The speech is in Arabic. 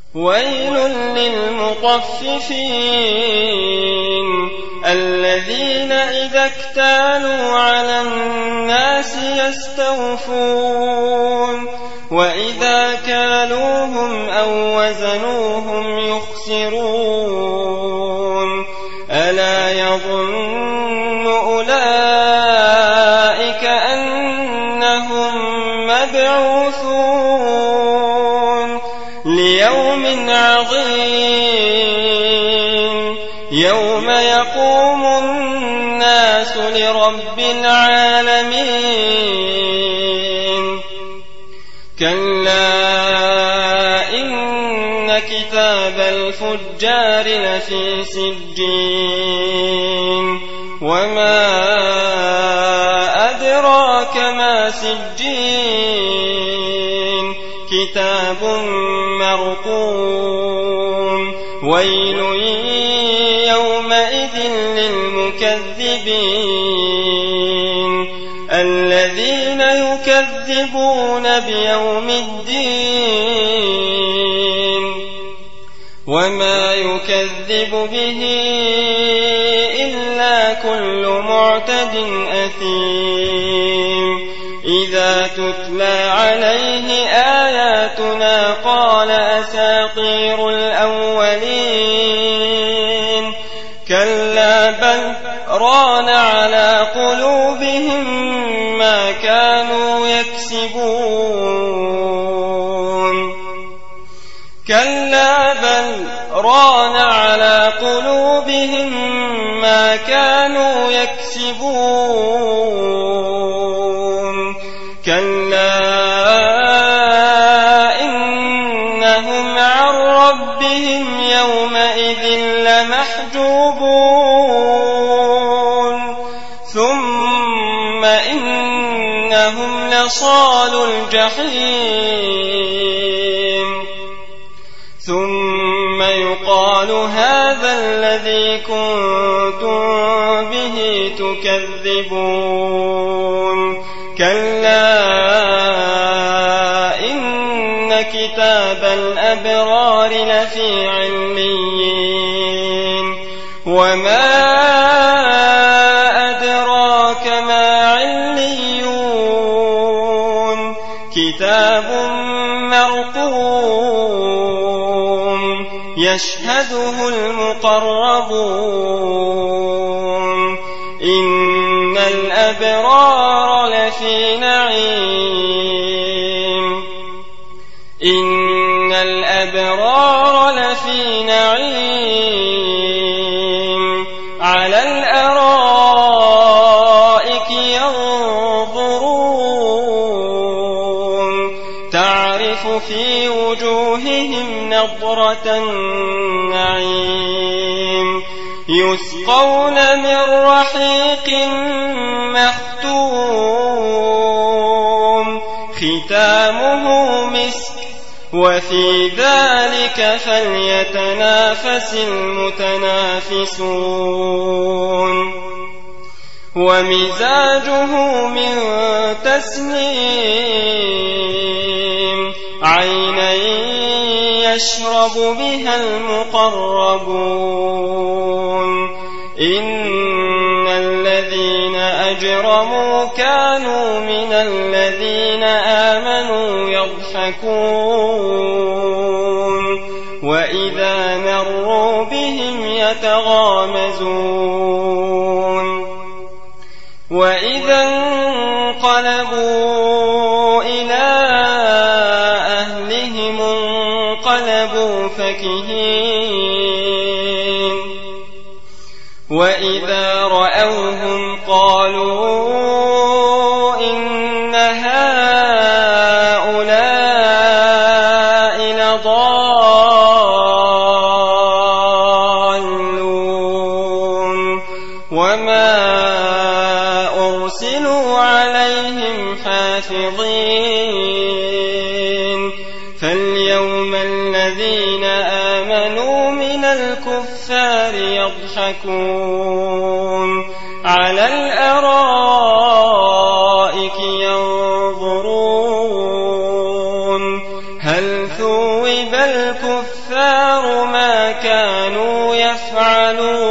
ويل للمطففين الذين إذا اكتالوا على الناس يستوفون وإذا كالوهم أو وزنوهم يخسرون ألا يظن أولئك أنهم مبعوثون ليوم عظيم يوم يقوم الناس لرب العالمين كلا إن كتاب الفجار لفي سجين وما أدراك ما سجين كتاب مرقوم ويل يومئذ للمكذبين الذين يكذبون بيوم الدين وما يكذب به إلا كل معتد أثيم إذا تتلى عليه آياتنا قال أساطير الأولين كلا بل ران على قلوبهم ما كانوا يكسبون كلا بل ران على قلوبهم ما كانوا يكسبون كلا إنهم عن ربهم يومئذ لمحجوبون ثم إنهم لصالو الجحيم ثم يقال هذا الذي كنتم به تكذبون كلا إن كتاب الأبرار لفي عليين وما أدراك ما عليون كتاب مرقوم يشهده المقربون إن الأبرار لفي نعيم إن الأبرار لفي نعيم على الأرائك ينظرون تعرف في وجوههم نضرة النعيم يسقون من رحيق مختوم ختامه مسك وفي ذلك فليتنافس المتنافسون ومزاجه من تسنيم عينا يشرب بها المقربون إن الذين أجرموا كانوا من الذين آمنوا يضحكون وإذا مروا بهم يتغامزون وإذا انقلبوا إلى أهلهم انقلبوا فكهين وإذا رأوهم قالوا إن هؤلاء لضالون وما أرسلوا عليهم حافظين فاليوم الذين آمنوا من الكفار يضحكون على الأرائك ينظرون هل ثوب الكفار ما كانوا يفعلون.